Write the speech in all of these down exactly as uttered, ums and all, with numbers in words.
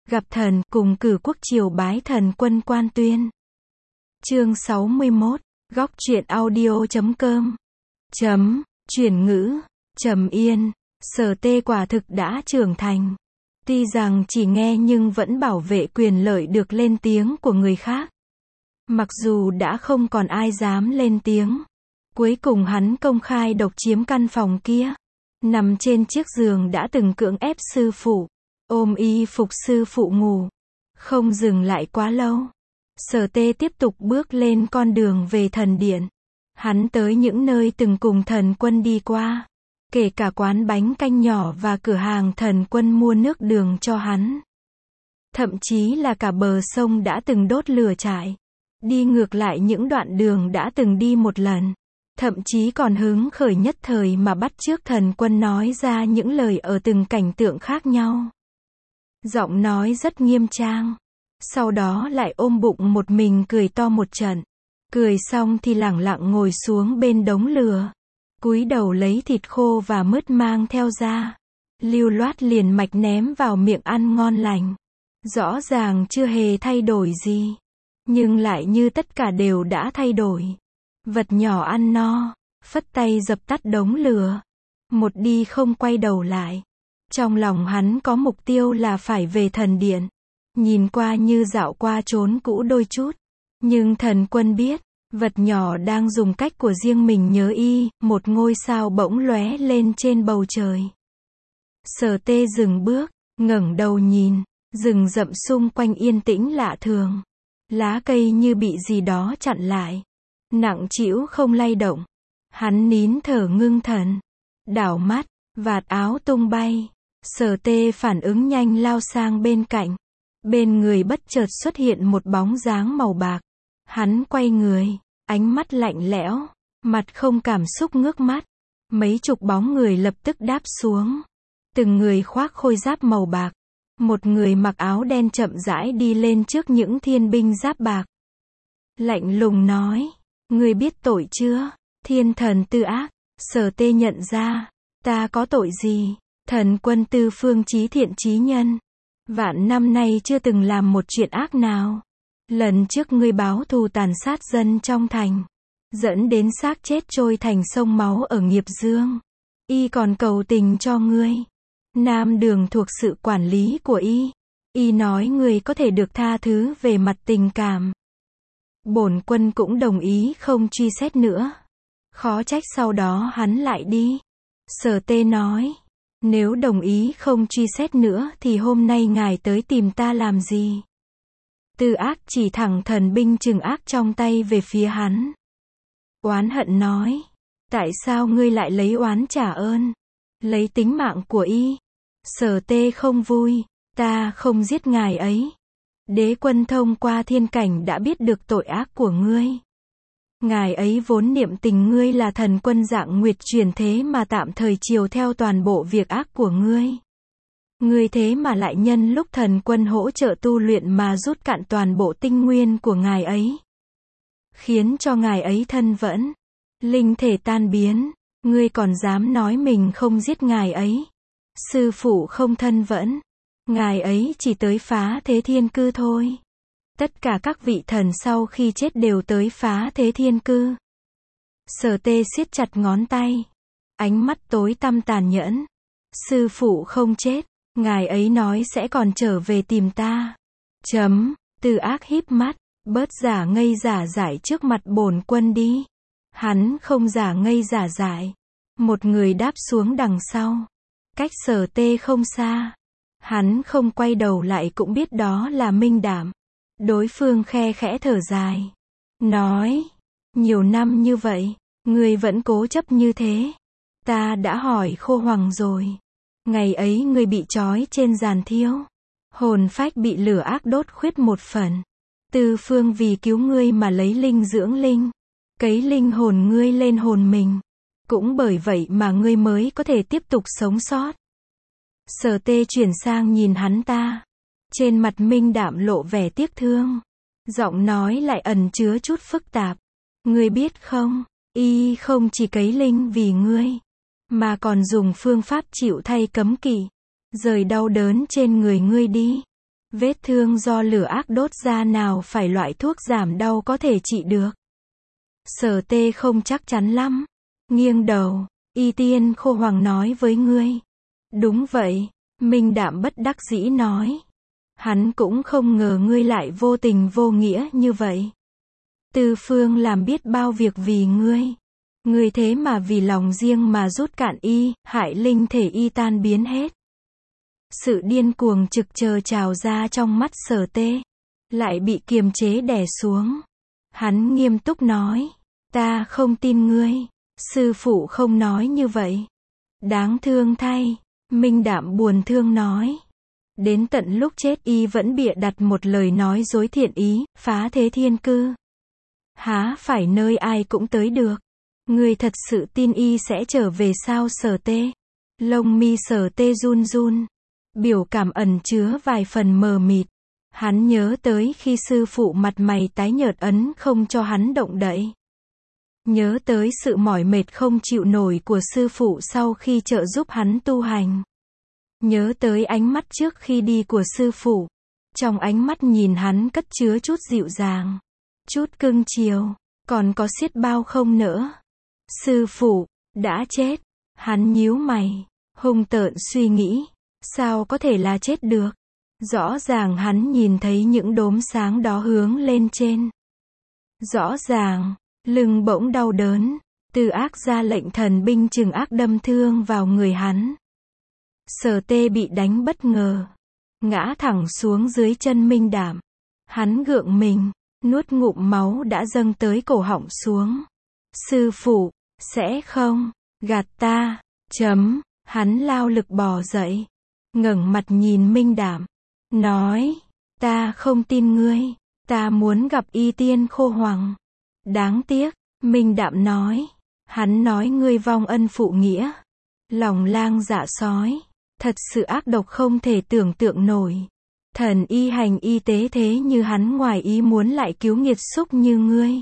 Gặp thần, cùng cử quốc triều bái thần quân quan tuyên. Chương sáu mươi mốt, góc truyện audio chấm com. Chấm, chuyển ngữ, Trầm Yên, Sở Tê quả thực đã trưởng thành. Tuy rằng chỉ nghe nhưng vẫn bảo vệ quyền lợi được lên tiếng của người khác. Mặc dù đã không còn ai dám lên tiếng. Cuối cùng hắn công khai độc chiếm căn phòng kia. Nằm trên chiếc giường đã từng cưỡng ép sư phụ. Ôm y phục sư phụ ngủ. Không dừng lại quá lâu. Sở Tê tiếp tục bước lên con đường về thần điện. Hắn tới những nơi từng cùng thần quân đi qua. Kể cả quán bánh canh nhỏ và cửa hàng thần quân mua nước đường cho hắn. Thậm chí là cả bờ sông đã từng đốt lửa trại. Đi ngược lại những đoạn đường đã từng đi một lần. Thậm chí còn hứng khởi nhất thời mà bắt chước thần quân nói ra những lời ở từng cảnh tượng khác nhau. Giọng nói rất nghiêm trang. Sau đó lại ôm bụng một mình cười to một trận. Cười xong thì lẳng lặng ngồi xuống bên đống lửa. Cúi đầu lấy thịt khô và mứt mang theo ra. Lưu loát liền mạch ném vào miệng ăn ngon lành. Rõ ràng chưa hề thay đổi gì. Nhưng lại như tất cả đều đã thay đổi. Vật nhỏ ăn no. Phất tay dập tắt đống lửa. Một đi không quay đầu lại. Trong lòng hắn có mục tiêu là phải về thần điện. Nhìn qua như dạo qua trốn cũ đôi chút. Nhưng thần quân biết. Vật nhỏ đang dùng cách của riêng mình nhớ y, một ngôi sao bỗng lóe lên trên bầu trời. Sở Tê dừng bước, ngẩng đầu nhìn, rừng rậm xung quanh yên tĩnh lạ thường. Lá cây như bị gì đó chặn lại. Nặng trĩu không lay động. Hắn nín thở ngưng thần. Đảo mắt, vạt áo tung bay. Sở Tê phản ứng nhanh lao sang bên cạnh. Bên người bất chợt xuất hiện một bóng dáng màu bạc. Hắn quay người, ánh mắt lạnh lẽo, mặt không cảm xúc ngước mắt. Mấy chục bóng người lập tức đáp xuống. Từng người khoác khôi giáp màu bạc. Một người mặc áo đen chậm rãi đi lên trước những thiên binh giáp bạc. Lạnh lùng nói, ngươi biết tội chưa? Thiên thần Tư Ác. Sở Tê nhận ra, ta có tội gì? Thần quân Tư Phương chí thiện chí nhân. Vạn năm nay chưa từng làm một chuyện ác nào. Lần trước ngươi báo thù tàn sát dân trong thành. Dẫn đến xác chết trôi thành sông máu ở Nghiệp Dương. Y còn cầu tình cho ngươi. Nam Đường thuộc sự quản lý của Y. Y nói ngươi có thể được tha thứ về mặt tình cảm. Bổn quân cũng đồng ý không truy xét nữa. Khó trách sau đó hắn lại đi. Sở Tê nói. Nếu đồng ý không truy xét nữa thì hôm nay ngài tới tìm ta làm gì? Tư Ác chỉ thẳng thần binh trừng ác trong tay về phía hắn. Oán hận nói. Tại sao ngươi lại lấy oán trả ơn? Lấy tính mạng của y. Sở Tê không vui. Ta không giết ngài ấy. Đế quân thông qua thiên cảnh đã biết được tội ác của ngươi. Ngài ấy vốn niệm tình ngươi là thần quân dạng nguyệt truyền thế mà tạm thời chiều theo toàn bộ việc ác của ngươi. Ngươi thế mà lại nhân lúc thần quân hỗ trợ tu luyện mà rút cạn toàn bộ tinh nguyên của ngài ấy. Khiến cho ngài ấy thân vẫn. Linh thể tan biến. Ngươi còn dám nói mình không giết ngài ấy. Sư phụ không thân vẫn. Ngài ấy chỉ tới phá thế thiên cư thôi. Tất cả các vị thần sau khi chết đều tới phá thế thiên cư. Sở Tê siết chặt ngón tay. Ánh mắt tối tăm tàn nhẫn. Sư phụ không chết. Ngài ấy nói sẽ còn trở về tìm ta. Chấm, Tư Ác híp mắt. Bớt giả ngây giả dại trước mặt bổn quân đi. Hắn không giả ngây giả dại. Một người đáp xuống đằng sau. Cách Sở Tê không xa. Hắn không quay đầu lại cũng biết đó là Minh Đảm. Đối phương khe khẽ thở dài. Nói. Nhiều năm như vậy. Ngươi vẫn cố chấp như thế. Ta đã hỏi Khô Hoàng rồi. Ngày ấy ngươi bị trói trên giàn thiêu. Hồn phách bị lửa ác đốt khuyết một phần. Tư Phương vì cứu ngươi mà lấy linh dưỡng linh. Cấy linh hồn ngươi lên hồn mình. Cũng bởi vậy mà ngươi mới có thể tiếp tục sống sót. Sở Tê chuyển sang nhìn hắn ta. Trên mặt Minh Đạm lộ vẻ tiếc thương. Giọng nói lại ẩn chứa chút phức tạp. Ngươi biết không, y không chỉ cấy linh vì ngươi. Mà còn dùng phương pháp chịu thay cấm kỵ. Rời đau đớn trên người ngươi đi. Vết thương do lửa ác đốt ra nào phải loại thuốc giảm đau có thể trị được. Sở Tê không chắc chắn lắm. Nghiêng đầu, Y Tiên Khô Hoàng nói với ngươi. Đúng vậy, Minh Đạm bất đắc dĩ nói. Hắn cũng không ngờ ngươi lại vô tình vô nghĩa như vậy. Tư Phương làm biết bao việc vì ngươi. Ngươi thế mà vì lòng riêng mà rút cạn y, hại linh thể y tan biến hết. Sự điên cuồng trực chờ trào ra trong mắt Sở Tê. Lại bị kiềm chế đè xuống. Hắn nghiêm túc nói. Ta không tin ngươi. Sư phụ không nói như vậy. Đáng thương thay. Minh Đạm buồn thương nói. Đến tận lúc chết y vẫn bịa đặt một lời nói dối thiện ý, phá thế thiên cư. Há phải nơi ai cũng tới được. Ngươi thật sự tin y sẽ trở về sao Sở Tê? Lông mi Sở Tê run run. Biểu cảm ẩn chứa vài phần mờ mịt. Hắn nhớ tới khi sư phụ mặt mày tái nhợt ấn không cho hắn động đậy. Nhớ tới sự mỏi mệt không chịu nổi của sư phụ sau khi trợ giúp hắn tu hành. Nhớ tới ánh mắt trước khi đi của sư phụ. Trong ánh mắt nhìn hắn cất chứa chút dịu dàng. Chút cưng chiều. Còn có xiết bao không nữa. Sư phụ, đã chết. Hắn nhíu mày. Hung tợn suy nghĩ. Sao có thể là chết được? Rõ ràng hắn nhìn thấy những đốm sáng đó hướng lên trên. Rõ ràng, lưng bỗng đau đớn. Từ ác ra lệnh thần binh trừng ác đâm thương vào người hắn. Sở Tê bị đánh bất ngờ. Ngã thẳng xuống dưới chân Minh Đạm. Hắn gượng mình, nuốt ngụm máu đã dâng tới cổ họng xuống. Sư phụ, sẽ không, gạt ta, chấm, hắn lao lực bò dậy. Ngẩng mặt nhìn Minh Đạm. Nói, ta không tin ngươi, ta muốn gặp Y Tiên Khô Hoàng. Đáng tiếc, Minh Đạm nói. Hắn nói ngươi vong ân phụ nghĩa. Lòng lang dạ sói. Thật sự ác độc không thể tưởng tượng nổi. Thần y hành y tế thế như hắn ngoài ý muốn lại cứu nghiệt xúc như ngươi.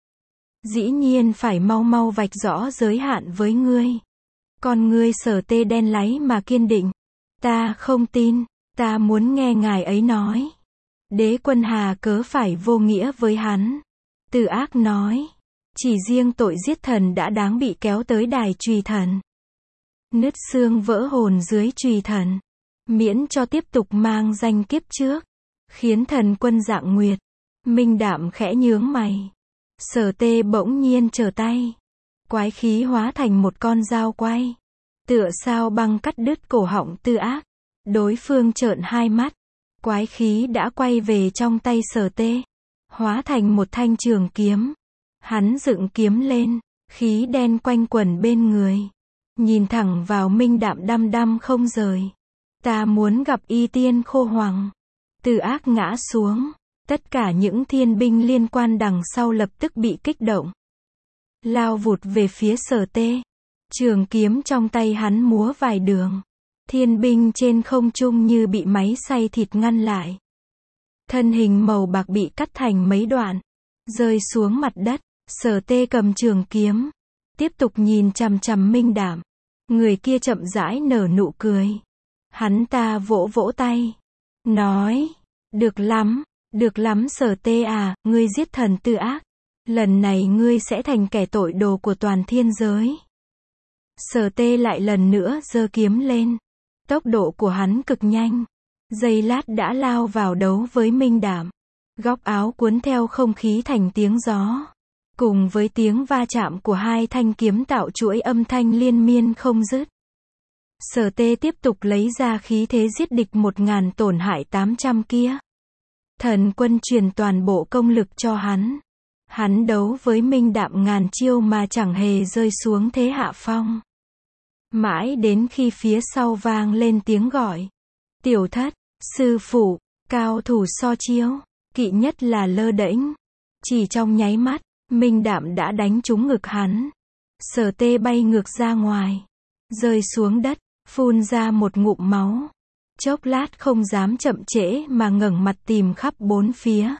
Dĩ nhiên phải mau mau vạch rõ giới hạn với ngươi. Con ngươi Sở Tê đen láy mà kiên định. Ta không tin, ta muốn nghe ngài ấy nói. Đế quân hà cớ phải vô nghĩa với hắn. Từ ác nói. Chỉ riêng tội giết thần đã đáng bị kéo tới đài trùy thần. Nứt xương vỡ hồn dưới trùy thần. Miễn cho tiếp tục mang danh kiếp trước. Khiến thần quân dạng nguyệt. Minh Đạm khẽ nhướng mày. Sở Tê bỗng nhiên trở tay. Quái khí hóa thành một con dao quay. Tựa sao băng cắt đứt cổ họng Tư ác. Đối phương trợn hai mắt. Quái khí đã quay về trong tay Sở Tê. Hóa thành một thanh trường kiếm. Hắn dựng kiếm lên. Khí đen quanh quẩn bên người. Nhìn thẳng vào Minh Đạm đăm đăm không rời. Ta muốn gặp Y Tiên Khô Hoàng. Tư ác ngã xuống. Tất cả những thiên binh liên quan đằng sau lập tức bị kích động. Lao vụt về phía Sở Tê. Trường kiếm trong tay hắn múa vài đường. Thiên binh trên không trung như bị máy xay thịt ngăn lại. Thân hình màu bạc bị cắt thành mấy đoạn. Rơi xuống mặt đất. Sở Tê cầm trường kiếm. Tiếp tục nhìn chằm chằm Minh Đạm. Người kia chậm rãi nở nụ cười. Hắn ta vỗ vỗ tay. Nói. Được lắm. Được lắm Sở Tê à, ngươi giết thần Tư ác. Lần này ngươi sẽ thành kẻ tội đồ của toàn thiên giới. Sở Tê lại lần nữa giơ kiếm lên. Tốc độ của hắn cực nhanh. Giây lát đã lao vào đấu với Minh Đạm. Góc áo cuốn theo không khí thành tiếng gió. Cùng với tiếng va chạm của hai thanh kiếm tạo chuỗi âm thanh liên miên không dứt. Sở Tê tiếp tục lấy ra khí thế giết địch một ngàn tổn hại tám trăm kia. Thần quân truyền toàn bộ công lực cho hắn. Hắn đấu với Minh Đạm ngàn chiêu mà chẳng hề rơi xuống thế hạ phong. Mãi đến khi phía sau vang lên tiếng gọi. Tiểu thất, sư phụ, cao thủ so chiêu, kỵ nhất là lơ đễnh. Chỉ trong nháy mắt, Minh Đạm đã đánh trúng ngực hắn. Sở Tê bay ngược ra ngoài. Rơi xuống đất, phun ra một ngụm máu. Chốc lát không dám chậm trễ mà ngẩng mặt tìm khắp bốn phía.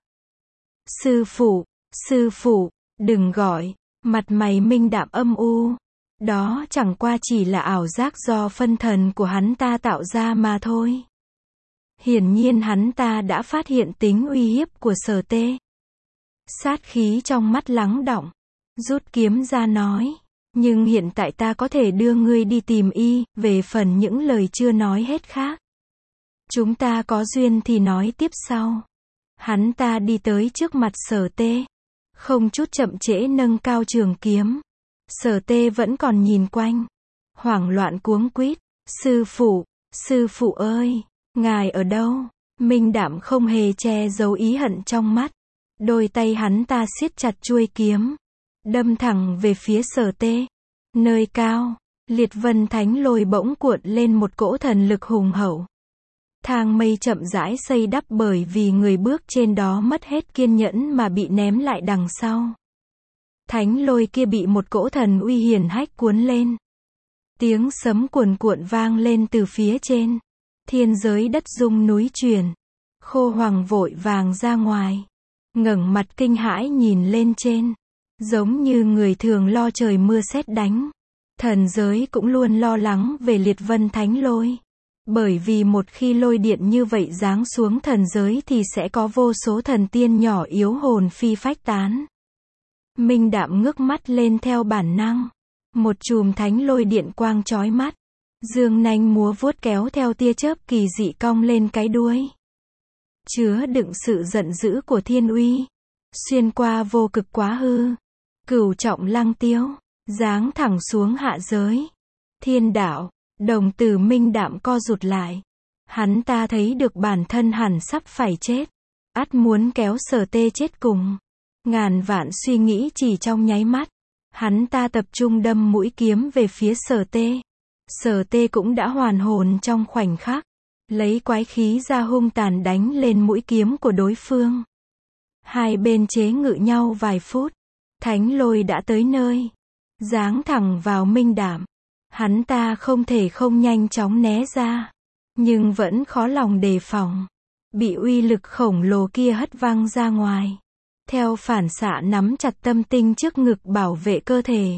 Sư phụ, sư phụ, đừng gọi. Mặt mày Minh Đạm âm u. Đó chẳng qua chỉ là ảo giác do phân thần của hắn ta tạo ra mà thôi. Hiển nhiên hắn ta đã phát hiện tính uy hiếp của Sở Tê. Sát khí trong mắt lắng đọng, rút kiếm ra nói, nhưng hiện tại ta có thể đưa ngươi đi tìm y, về phần những lời chưa nói hết khác. Chúng ta có duyên thì nói tiếp sau. Hắn ta đi tới trước mặt Sở Tê, không chút chậm trễ nâng cao trường kiếm. Sở Tê vẫn còn nhìn quanh, hoảng loạn cuống quýt, sư phụ, sư phụ ơi, ngài ở đâu? Minh Đạm không hề che giấu ý hận trong mắt, đôi tay hắn ta siết chặt chuôi kiếm, đâm thẳng về phía Sở Tê. Nơi cao, Liệt Vân Thánh Lôi bỗng cuộn lên một cỗ thần lực hùng hậu. Thang mây chậm rãi xây đắp bởi vì người bước trên đó mất hết kiên nhẫn mà bị ném lại đằng sau. Thánh lôi kia bị một cỗ thần uy hiển hách cuốn lên. Tiếng sấm cuồn cuộn vang lên từ phía trên. Thiên giới đất rung núi chuyển. Khô Hoàng vội vàng ra ngoài, ngẩng mặt kinh hãi nhìn lên trên, giống như người thường lo trời mưa sét đánh. Thần giới cũng luôn lo lắng về Liệt Vân Thánh Lôi. Bởi vì một khi lôi điện như vậy giáng xuống thần giới thì sẽ có vô số thần tiên nhỏ yếu hồn phi phách tán. Minh Đạm ngước mắt lên theo bản năng. Một chùm thánh lôi điện quang chói mắt. Dương nanh múa vuốt kéo theo tia chớp kỳ dị cong lên cái đuôi. Chứa đựng sự giận dữ của thiên uy. Xuyên qua vô cực quá hư. Cửu trọng lăng tiêu. Giáng thẳng xuống hạ giới. Thiên đạo. Đồng tử Minh Đạm co rụt lại. Hắn ta thấy được bản thân hẳn sắp phải chết. Ắt muốn kéo Sở Tê chết cùng. Ngàn vạn suy nghĩ chỉ trong nháy mắt. Hắn ta tập trung đâm mũi kiếm về phía Sở Tê. Sở Tê cũng đã hoàn hồn trong khoảnh khắc. Lấy quái khí ra hung tàn đánh lên mũi kiếm của đối phương. Hai bên chế ngự nhau vài phút. Thánh lôi đã tới nơi. Giáng thẳng vào Minh Đạm. Hắn ta không thể không nhanh chóng né ra. Nhưng vẫn khó lòng đề phòng. Bị uy lực khổng lồ kia hất văng ra ngoài. Theo phản xạ nắm chặt tâm tinh trước ngực bảo vệ cơ thể.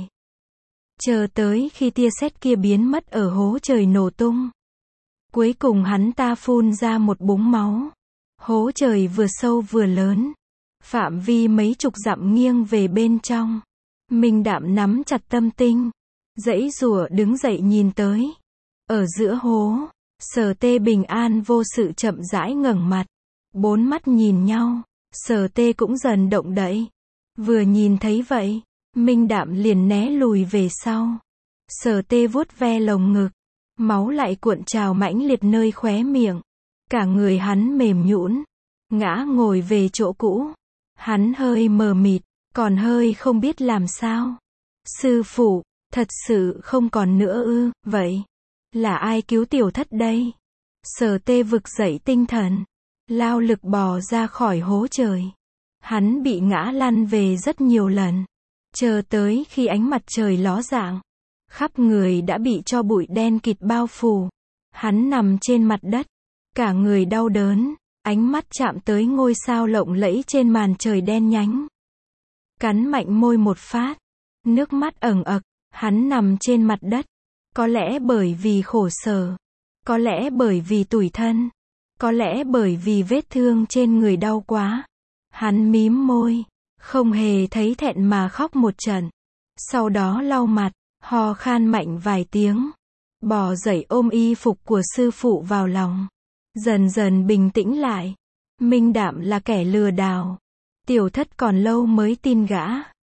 Chờ tới khi tia sét kia biến mất ở hố trời nổ tung. Cuối cùng hắn ta phun ra một búng máu. Hố trời vừa sâu vừa lớn. Phạm vi mấy chục dặm nghiêng về bên trong. Minh Đạm nắm chặt tâm tinh. Giãy giụa đứng dậy nhìn tới. Ở giữa hố, Sở Tê bình an vô sự chậm rãi ngẩng mặt. Bốn mắt nhìn nhau. Sở Tê cũng dần động đậy. Vừa nhìn thấy vậy, Minh Đạm liền né lùi về sau. Sở Tê vuốt ve lồng ngực. Máu lại cuộn trào mãnh liệt nơi khóe miệng. Cả người hắn mềm nhũn, ngã ngồi về chỗ cũ. Hắn hơi mờ mịt, còn hơi không biết làm sao. Sư phụ, thật sự không còn nữa ư? Vậy, là ai cứu tiểu thất đây? Sở Tê vực dậy tinh thần, lao lực bò ra khỏi hố trời. Hắn bị ngã lăn về rất nhiều lần. Chờ tới khi ánh mặt trời ló dạng, khắp người đã bị tro bụi đen kịt bao phủ. Hắn nằm trên mặt đất, cả người đau đớn, ánh mắt chạm tới ngôi sao lộng lẫy trên màn trời đen nhánh. Cắn mạnh môi một phát, nước mắt ẩn ực, hắn nằm trên mặt đất. Có lẽ bởi vì khổ sở, có lẽ bởi vì tủi thân, có lẽ bởi vì vết thương trên người đau quá. Hắn mím môi, không hề thấy thẹn mà khóc một trận. Sau đó lau mặt, ho khan mạnh vài tiếng, bò dậy ôm y phục của sư phụ vào lòng. Dần dần bình tĩnh lại. Minh Đạm là kẻ lừa đảo. Tiểu thất còn lâu mới tin gã.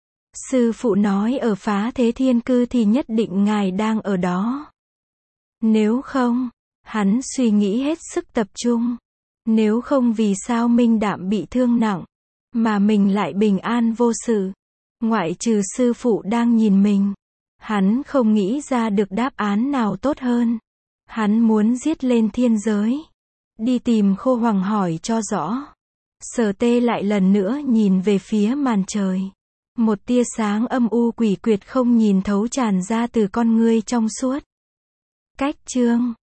Sư phụ nói ở Phá Thế Thiên Cư thì nhất định ngài đang ở đó. Nếu không, hắn suy nghĩ hết sức tập trung. Nếu không vì sao Minh Đạm bị thương nặng, mà mình lại bình an vô sự. Ngoại trừ sư phụ đang nhìn mình, hắn không nghĩ ra được đáp án nào tốt hơn. Hắn muốn giết lên thiên giới, đi tìm Khô Hoàng hỏi cho rõ. Sở Tê lại lần nữa nhìn về phía màn trời. Một tia sáng âm u quỷ quyệt không nhìn thấu tràn ra từ con ngươi trong suốt. Cách chương